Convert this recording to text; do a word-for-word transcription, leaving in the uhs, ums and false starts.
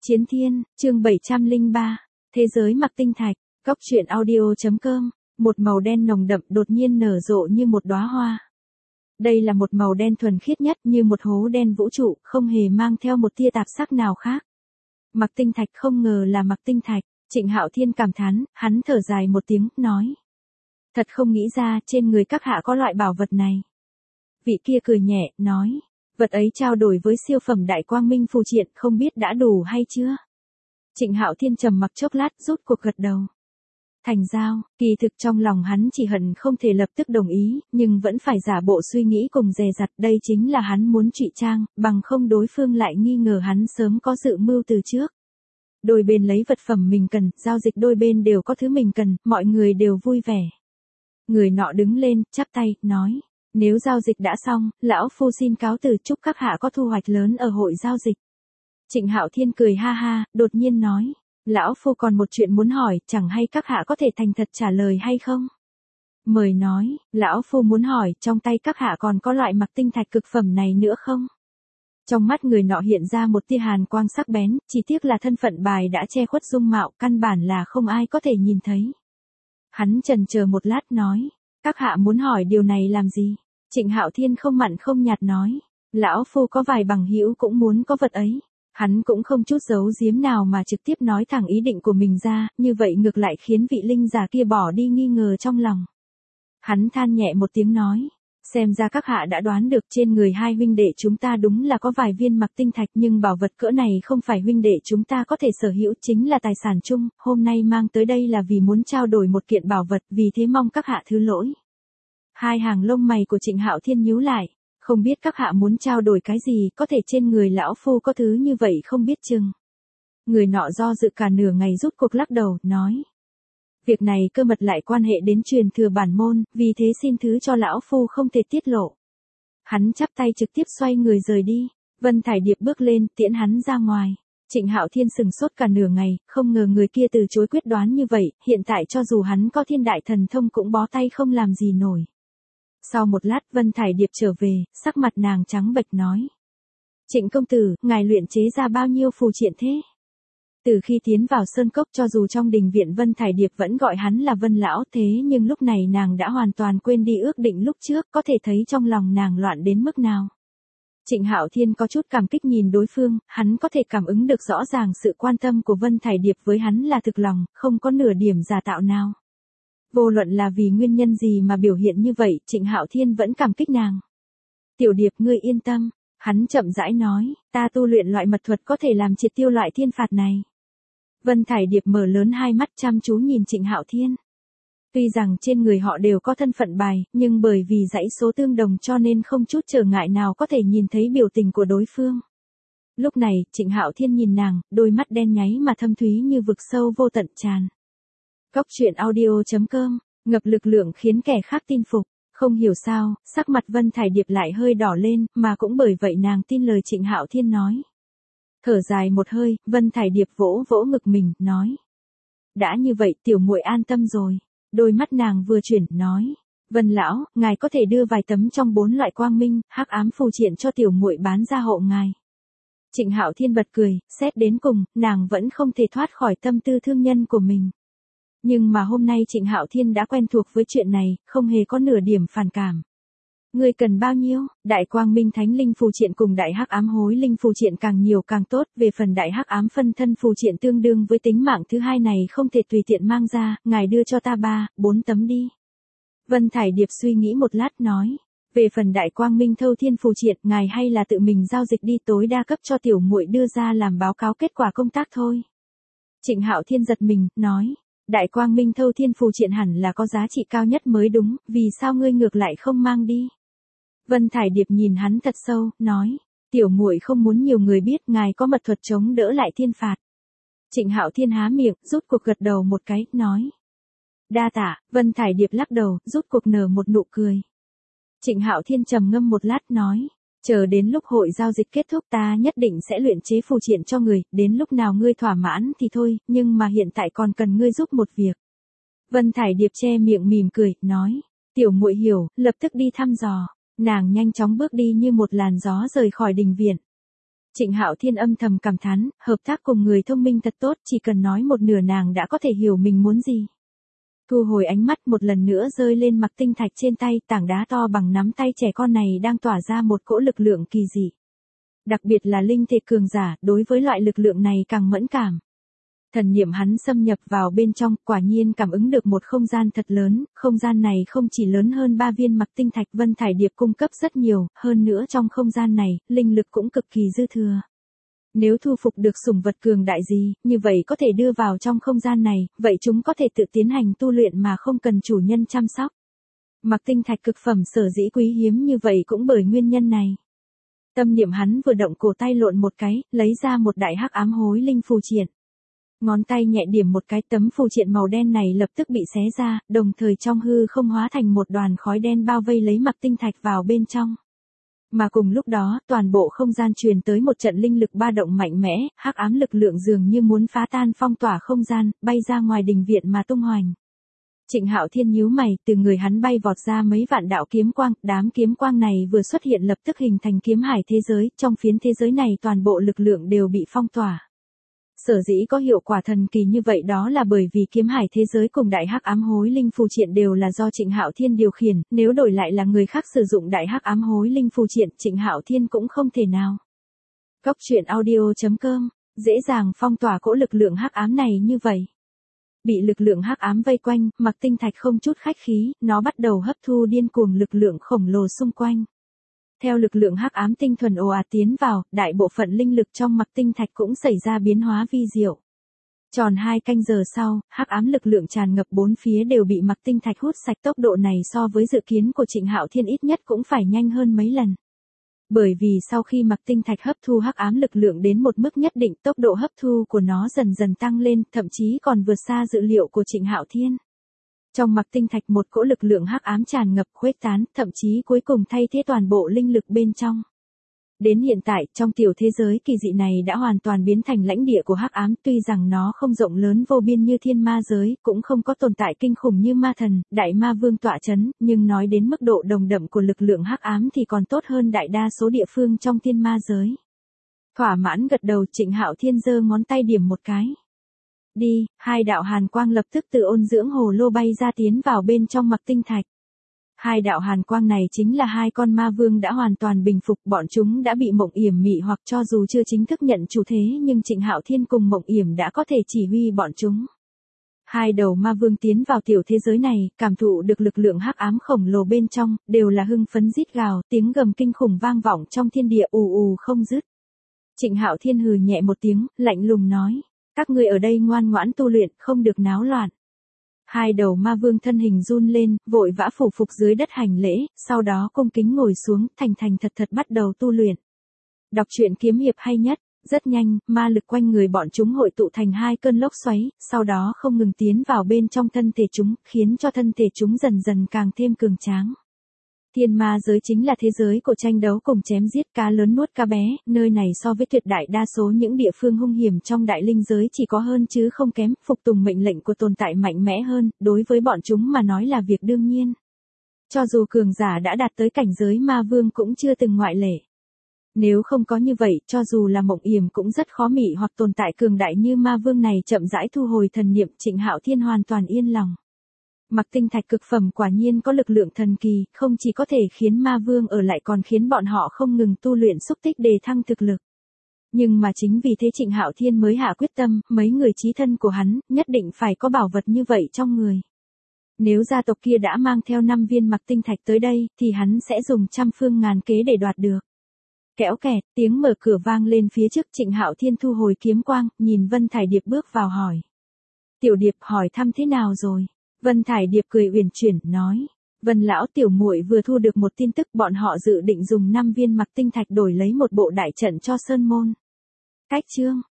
Chiến Thiên, chương bảy trăm lẻ ba, Thế giới mặc tinh thạch, góc truyện audio.com, một màu đen nồng đậm đột nhiên nở rộ như một đóa hoa. Đây là một màu đen thuần khiết nhất như một hố đen vũ trụ, không hề mang theo một tia tạp sắc nào khác. Mặc tinh thạch không ngờ là mặc tinh thạch, Trịnh Hạo Thiên cảm thán, hắn thở dài một tiếng, nói. Thật không nghĩ ra trên người các hạ có loại bảo vật này. Vị kia cười nhẹ, nói. Vật ấy trao đổi với siêu phẩm đại quang minh phù triện không biết đã đủ hay chưa? Trịnh Hạo Thiên trầm mặc chốc lát rút cuộc gật đầu. Thành giao, kỳ thực trong lòng hắn chỉ hận không thể lập tức đồng ý, nhưng vẫn phải giả bộ suy nghĩ cùng dè dặt, đây chính là hắn muốn trụy trang, bằng không đối phương lại nghi ngờ hắn sớm có dự mưu từ trước. Đôi bên lấy vật phẩm mình cần, giao dịch đôi bên đều có thứ mình cần, mọi người đều vui vẻ. Người nọ đứng lên, chắp tay, nói. Nếu giao dịch đã xong, lão phu xin cáo từ, chúc các hạ có thu hoạch lớn ở hội giao dịch. Trịnh Hạo Thiên cười ha ha, đột nhiên nói. Lão phu còn một chuyện muốn hỏi, chẳng hay các hạ có thể thành thật trả lời hay không? Mời nói, lão phu muốn hỏi, trong tay các hạ còn có loại mặc tinh thạch cực phẩm này nữa không? Trong mắt người nọ hiện ra một tia hàn quang sắc bén, chỉ tiếc là thân phận bài đã che khuất dung mạo, căn bản là không ai có thể nhìn thấy. Hắn chần chờ một lát nói, các hạ muốn hỏi điều này làm gì? Trịnh Hạo Thiên không mặn không nhạt nói, lão phu có vài bằng hữu cũng muốn có vật ấy. Hắn cũng không chút giấu giếm nào mà trực tiếp nói thẳng ý định của mình ra, như vậy ngược lại khiến vị linh giả kia bỏ đi nghi ngờ trong lòng. Hắn than nhẹ một tiếng nói, xem ra các hạ đã đoán được trên người hai huynh đệ chúng ta đúng là có vài viên mặc tinh thạch, nhưng bảo vật cỡ này không phải huynh đệ chúng ta có thể sở hữu, chính là tài sản chung, hôm nay mang tới đây là vì muốn trao đổi một kiện bảo vật, vì thế mong các hạ thứ lỗi. Hai hàng lông mày của Trịnh Hạo Thiên nhíu lại. Không biết các hạ muốn trao đổi cái gì, có thể trên người lão phu có thứ như vậy không biết chừng. Người nọ do dự cả nửa ngày rút cuộc lắc đầu, nói. Việc này cơ mật lại quan hệ đến truyền thừa bản môn, vì thế xin thứ cho lão phu không thể tiết lộ. Hắn chắp tay trực tiếp xoay người rời đi, Vân Thải Điệp bước lên, tiễn hắn ra ngoài. Trịnh Hạo Thiên sừng sốt cả nửa ngày, không ngờ người kia từ chối quyết đoán như vậy, hiện tại cho dù hắn có thiên đại thần thông cũng bó tay không làm gì nổi. Sau một lát Vân Thải Điệp trở về, sắc mặt nàng trắng bệch nói. Trịnh công tử, ngài luyện chế ra bao nhiêu phù triện thế? Từ khi tiến vào Sơn Cốc cho dù trong đình viện Vân Thải Điệp vẫn gọi hắn là Vân Lão, thế nhưng lúc này nàng đã hoàn toàn quên đi ước định lúc trước, có thể thấy trong lòng nàng loạn đến mức nào. Trịnh Hạo Thiên có chút cảm kích nhìn đối phương, hắn có thể cảm ứng được rõ ràng sự quan tâm của Vân Thải Điệp với hắn là thực lòng, không có nửa điểm giả tạo nào. Vô luận là vì nguyên nhân gì mà biểu hiện như vậy, Trịnh Hạo Thiên vẫn cảm kích nàng. Tiểu Điệp ngươi yên tâm, hắn chậm rãi nói, ta tu luyện loại mật thuật có thể làm triệt tiêu loại thiên phạt này. Vân Thải Điệp mở lớn hai mắt chăm chú nhìn Trịnh Hạo Thiên. Tuy rằng trên người họ đều có thân phận bài, nhưng bởi vì dãy số tương đồng cho nên không chút trở ngại nào có thể nhìn thấy biểu tình của đối phương. Lúc này, Trịnh Hạo Thiên nhìn nàng, đôi mắt đen nháy mà thâm thúy như vực sâu vô tận tràn. Góc truyện audio.com, ngập lực lượng khiến kẻ khác tin phục, không hiểu sao, sắc mặt Vân Thải Điệp lại hơi đỏ lên, mà cũng bởi vậy nàng tin lời Trịnh Hạo Thiên nói. Thở dài một hơi, Vân Thải Điệp vỗ vỗ ngực mình, nói. Đã như vậy tiểu muội an tâm rồi, đôi mắt nàng vừa chuyển, nói. Vân lão, ngài có thể đưa vài tấm trong bốn loại quang minh, hắc ám phù triện cho tiểu muội bán ra hộ ngài. Trịnh Hạo Thiên bật cười, xét đến cùng, nàng vẫn không thể thoát khỏi tâm tư thương nhân của mình. Nhưng mà hôm nay Trịnh Hạo Thiên đã quen thuộc với chuyện này, không hề có nửa điểm phản cảm. Ngươi cần bao nhiêu? Đại quang minh thánh linh phù triện cùng đại hắc ám hối linh phù triện càng nhiều càng tốt, về phần đại hắc ám phân thân phù triện tương đương với tính mạng thứ hai này không thể tùy tiện mang ra, ngài đưa cho ta ba, bốn tấm đi. Vân Thải Điệp suy nghĩ một lát nói, về phần đại quang minh thâu thiên phù triện, ngài hay là tự mình giao dịch đi, tối đa cấp cho tiểu muội đưa ra làm báo cáo kết quả công tác thôi. Trịnh Hạo Thiên giật mình, nói. Đại quang minh thâu thiên phù triện hẳn là có giá trị cao nhất mới đúng, vì sao ngươi ngược lại không mang đi? Vân Thải Điệp nhìn hắn thật sâu, nói, tiểu muội không muốn nhiều người biết ngài có mật thuật chống đỡ lại thiên phạt. Trịnh Hạo Thiên há miệng, rút cuộc gật đầu một cái, nói. Đa tạ, Vân Thải Điệp lắc đầu, rút cuộc nở một nụ cười. Trịnh Hạo Thiên trầm ngâm một lát nói. Chờ đến lúc hội giao dịch kết thúc ta nhất định sẽ luyện chế phù triện cho người, đến lúc nào ngươi thỏa mãn thì thôi, nhưng mà hiện tại còn cần ngươi giúp một việc. Vân Thải Điệp che miệng mỉm cười, nói, tiểu muội hiểu, lập tức đi thăm dò, nàng nhanh chóng bước đi như một làn gió rời khỏi đình viện. Trịnh Hạo Thiên âm thầm cảm thán, hợp tác cùng người thông minh thật tốt, chỉ cần nói một nửa nàng đã có thể hiểu mình muốn gì. Thu hồi ánh mắt một lần nữa rơi lên mặc tinh thạch trên tay, tảng đá to bằng nắm tay trẻ con này đang tỏa ra một cỗ lực lượng kỳ dị. Đặc biệt là linh thể cường giả, đối với loại lực lượng này càng mẫn cảm. Thần niệm hắn xâm nhập vào bên trong, quả nhiên cảm ứng được một không gian thật lớn, không gian này không chỉ lớn hơn ba viên mặc tinh thạch Vân Thải Điệp cung cấp rất nhiều, hơn nữa trong không gian này, linh lực cũng cực kỳ dư thừa. Nếu thu phục được sủng vật cường đại gì, như vậy có thể đưa vào trong không gian này, vậy chúng có thể tự tiến hành tu luyện mà không cần chủ nhân chăm sóc. Mặc tinh thạch cực phẩm sở dĩ quý hiếm như vậy cũng bởi nguyên nhân này. Tâm niệm hắn vừa động, cổ tay lộn một cái, lấy ra một đại hắc ám hối linh phù triện. Ngón tay nhẹ điểm một cái, tấm phù triện màu đen này lập tức bị xé ra, đồng thời trong hư không hóa thành một đoàn khói đen bao vây lấy mặc tinh thạch vào bên trong. Mà cùng lúc đó, toàn bộ không gian truyền tới một trận linh lực ba động mạnh mẽ, hắc ám lực lượng dường như muốn phá tan phong tỏa không gian, bay ra ngoài đình viện mà tung hoành. Trịnh Hạo Thiên nhíu mày, từ người hắn bay vọt ra mấy vạn đạo kiếm quang, đám kiếm quang này vừa xuất hiện lập tức hình thành kiếm hải thế giới, trong phiến thế giới này toàn bộ lực lượng đều bị phong tỏa. Sở dĩ có hiệu quả thần kỳ như vậy đó là bởi vì kiếm hải thế giới cùng đại hắc ám hối linh phù triện đều là do Trịnh Hạo Thiên điều khiển, nếu đổi lại là người khác sử dụng đại hắc ám hối linh phù triện, Trịnh Hạo Thiên cũng không thể nào. Góc truyện audio chấm com, dễ dàng phong tỏa cỗ lực lượng hắc ám này như vậy. Bị lực lượng hắc ám vây quanh, mặc tinh thạch không chút khách khí, nó bắt đầu hấp thu điên cuồng lực lượng khổng lồ xung quanh. Theo lực lượng hắc ám tinh thuần ồ ạt tiến vào, đại bộ phận linh lực trong mặc tinh thạch cũng xảy ra biến hóa vi diệu. Tròn hai canh giờ sau, hắc ám lực lượng tràn ngập bốn phía đều bị mặc tinh thạch hút sạch, tốc độ này so với dự kiến của Trịnh Hạo Thiên ít nhất cũng phải nhanh hơn mấy lần. Bởi vì sau khi mặc tinh thạch hấp thu hắc ám lực lượng đến một mức nhất định, tốc độ hấp thu của nó dần dần tăng lên, thậm chí còn vượt xa dự liệu của Trịnh Hạo Thiên. Trong mặc tinh thạch một cỗ lực lượng hắc ám tràn ngập khuếch tán, thậm chí cuối cùng thay thế toàn bộ linh lực bên trong. Đến hiện tại, trong tiểu thế giới kỳ dị này đã hoàn toàn biến thành lãnh địa của hắc ám, tuy rằng nó không rộng lớn vô biên như thiên ma giới, cũng không có tồn tại kinh khủng như ma thần, đại ma vương tọa chấn, nhưng nói đến mức độ đồng đậm của lực lượng hắc ám thì còn tốt hơn đại đa số địa phương trong thiên ma giới. Thỏa mãn gật đầu, Trịnh Hạo Thiên giơ ngón tay điểm một cái. Đi, hai đạo hàn quang lập tức từ ôn dưỡng hồ lô bay ra tiến vào bên trong mặc tinh thạch. Hai đạo hàn quang này chính là hai con ma vương đã hoàn toàn bình phục, bọn chúng đã bị Mộng Yểm mị hoặc cho dù chưa chính thức nhận chủ thế nhưng Trịnh Hạo Thiên cùng Mộng Yểm đã có thể chỉ huy bọn chúng. Hai đầu ma vương tiến vào tiểu thế giới này, cảm thụ được lực lượng hắc ám khổng lồ bên trong, đều là hưng phấn rít gào, tiếng gầm kinh khủng vang vọng trong thiên địa ù ù không dứt. Trịnh Hạo Thiên hừ nhẹ một tiếng, lạnh lùng nói. Các ngươi ở đây ngoan ngoãn tu luyện, không được náo loạn. Hai đầu ma vương thân hình run lên, vội vã phủ phục dưới đất hành lễ, sau đó cung kính ngồi xuống, thành thành thật thật bắt đầu tu luyện. Đọc truyện kiếm hiệp hay nhất, rất nhanh, ma lực quanh người bọn chúng hội tụ thành hai cơn lốc xoáy, sau đó không ngừng tiến vào bên trong thân thể chúng, khiến cho thân thể chúng dần dần càng thêm cường tráng. Thiên ma giới chính là thế giới của tranh đấu cùng chém giết, cá lớn nuốt cá bé, nơi này so với tuyệt đại đa số những địa phương hung hiểm trong đại linh giới chỉ có hơn chứ không kém, phục tùng mệnh lệnh của tồn tại mạnh mẽ hơn, đối với bọn chúng mà nói là việc đương nhiên. Cho dù cường giả đã đạt tới cảnh giới ma vương cũng chưa từng ngoại lệ. Nếu không có như vậy, cho dù là Mộng Yểm cũng rất khó mị hoặc tồn tại cường đại như ma vương này chậm rãi thu hồi thần niệm, Trịnh Hạo Thiên hoàn toàn yên lòng. Mặc tinh thạch cực phẩm quả nhiên có lực lượng thần kỳ, không chỉ có thể khiến ma vương ở lại còn khiến bọn họ không ngừng tu luyện xúc tích đề thăng thực lực. Nhưng mà chính vì thế Trịnh Hạo Thiên mới hạ quyết tâm, mấy người chí thân của hắn, nhất định phải có bảo vật như vậy trong người. Nếu gia tộc kia đã mang theo năm viên mặc tinh thạch tới đây, thì hắn sẽ dùng trăm phương ngàn kế để đoạt được. Kéo kẹt, tiếng mở cửa vang lên phía trước, Trịnh Hạo Thiên thu hồi kiếm quang, nhìn Vân Thải Điệp bước vào hỏi. Tiểu Điệp hỏi thăm thế nào rồi? Vân Thải Điệp cười uyển chuyển, nói. Vân lão tiểu muội vừa thu được một tin tức, bọn họ dự định dùng năm viên mặc tinh thạch đổi lấy một bộ đại trận cho Sơn Môn. Cách chương,